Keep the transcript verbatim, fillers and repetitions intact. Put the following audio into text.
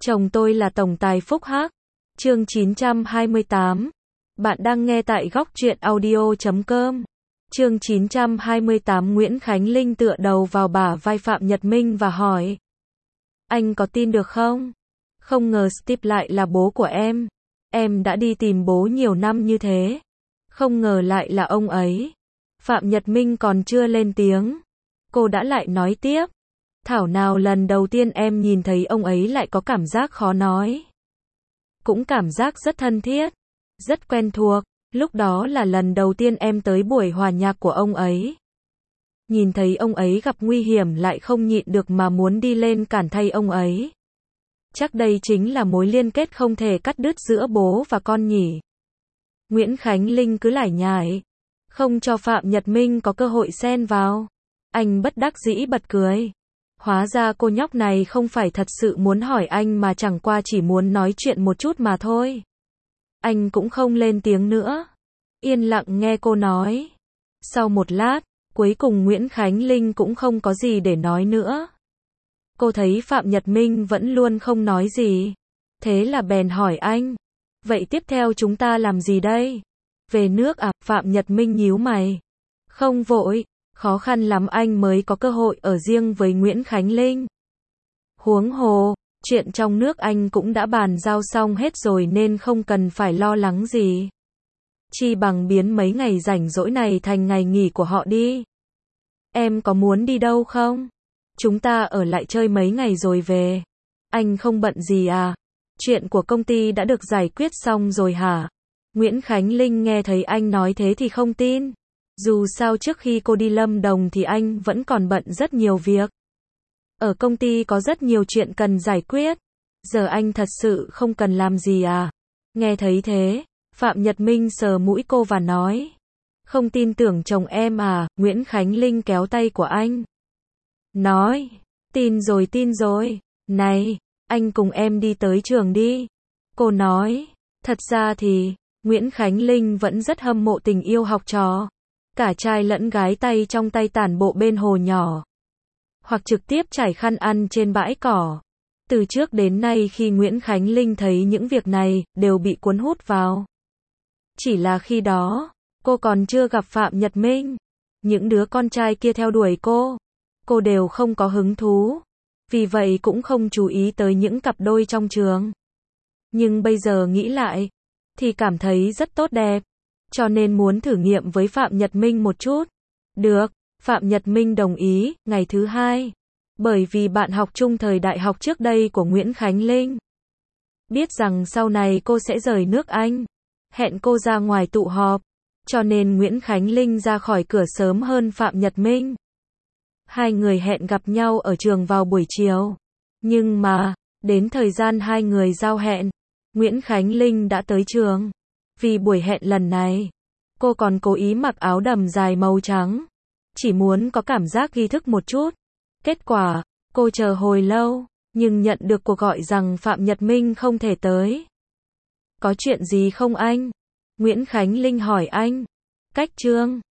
Chồng tôi là tổng tài Phúc Hắc. Chương chín trăm hai mươi tám. Bạn đang nghe tại góc truyện audio chấm com. Chương chín trăm hai mươi tám. Nguyễn Khánh Linh tựa đầu vào bả vai Phạm Nhật Minh và hỏi: Anh có tin được không? Không ngờ Steve lại là bố của em. Em đã đi tìm bố nhiều năm như thế. Không ngờ lại là ông ấy. Phạm Nhật Minh còn chưa lên tiếng, cô đã lại nói tiếp: Thảo nào lần đầu tiên em nhìn thấy ông ấy lại có cảm giác khó nói. Cũng cảm giác rất thân thiết, rất quen thuộc. Lúc đó là lần đầu tiên em tới buổi hòa nhạc của ông ấy. Nhìn thấy ông ấy gặp nguy hiểm lại không nhịn được mà muốn đi lên cản thay ông ấy. Chắc đây chính là mối liên kết không thể cắt đứt giữa bố và con nhỉ. Nguyễn Khánh Linh cứ lải nhải, không cho Phạm Nhật Minh có cơ hội xen vào. Anh bất đắc dĩ bật cười. Hóa ra cô nhóc này không phải thật sự muốn hỏi anh mà chẳng qua chỉ muốn nói chuyện một chút mà thôi. Anh cũng không lên tiếng nữa, yên lặng nghe cô nói. Sau một lát, cuối cùng Nguyễn Khánh Linh cũng không có gì để nói nữa. Cô thấy Phạm Nhật Minh vẫn luôn không nói gì, thế là bèn hỏi anh: Vậy tiếp theo chúng ta làm gì đây? Về nước à? Phạm Nhật Minh nhíu mày. Không vội, khó khăn lắm anh mới có cơ hội ở riêng với Nguyễn Khánh Linh. Huống hồ, chuyện trong nước anh cũng đã bàn giao xong hết rồi nên không cần phải lo lắng gì. Chi bằng biến mấy ngày rảnh rỗi này thành ngày nghỉ của họ đi. Em có muốn đi đâu không? Chúng ta ở lại chơi mấy ngày rồi về. Anh không bận gì à? Chuyện của công ty đã được giải quyết xong rồi hả? Nguyễn Khánh Linh nghe thấy anh nói thế thì không tin. Dù sao trước khi cô đi Lâm Đồng thì anh vẫn còn bận rất nhiều việc. Ở công ty có rất nhiều chuyện cần giải quyết. Giờ anh thật sự không cần làm gì à? Nghe thấy thế, Phạm Nhật Minh sờ mũi cô và nói: Không tin tưởng chồng em à? Nguyễn Khánh Linh kéo tay của anh, nói: Tin rồi tin rồi. Này, anh cùng em đi tới trường đi. Cô nói. Thật ra thì, Nguyễn Khánh Linh vẫn rất hâm mộ tình yêu học trò. Cả trai lẫn gái tay trong tay tản bộ bên hồ nhỏ, hoặc trực tiếp trải khăn ăn trên bãi cỏ. Từ trước đến nay khi Nguyễn Khánh Linh thấy những việc này, đều bị cuốn hút vào. Chỉ là khi đó, cô còn chưa gặp Phạm Nhật Minh. Những đứa con trai kia theo đuổi cô, cô đều không có hứng thú. Vì vậy cũng không chú ý tới những cặp đôi trong trường. Nhưng bây giờ nghĩ lại, thì cảm thấy rất tốt đẹp. Cho nên muốn thử nghiệm với Phạm Nhật Minh một chút. Được, Phạm Nhật Minh đồng ý. Ngày thứ hai, bởi vì bạn học chung thời đại học trước đây của Nguyễn Khánh Linh biết rằng sau này cô sẽ rời nước Anh, hẹn cô ra ngoài tụ họp, cho nên Nguyễn Khánh Linh ra khỏi cửa sớm hơn Phạm Nhật Minh. Hai người hẹn gặp nhau ở trường vào buổi chiều. Nhưng mà, đến thời gian hai người giao hẹn, Nguyễn Khánh Linh đã tới trường. Vì buổi hẹn lần này, cô còn cố ý mặc áo đầm dài màu trắng, chỉ muốn có cảm giác nghi thức một chút. Kết quả, cô chờ hồi lâu, nhưng nhận được cuộc gọi rằng Phạm Nhật Minh không thể tới. Có chuyện gì không anh? Nguyễn Khánh Linh hỏi anh. Cách trương.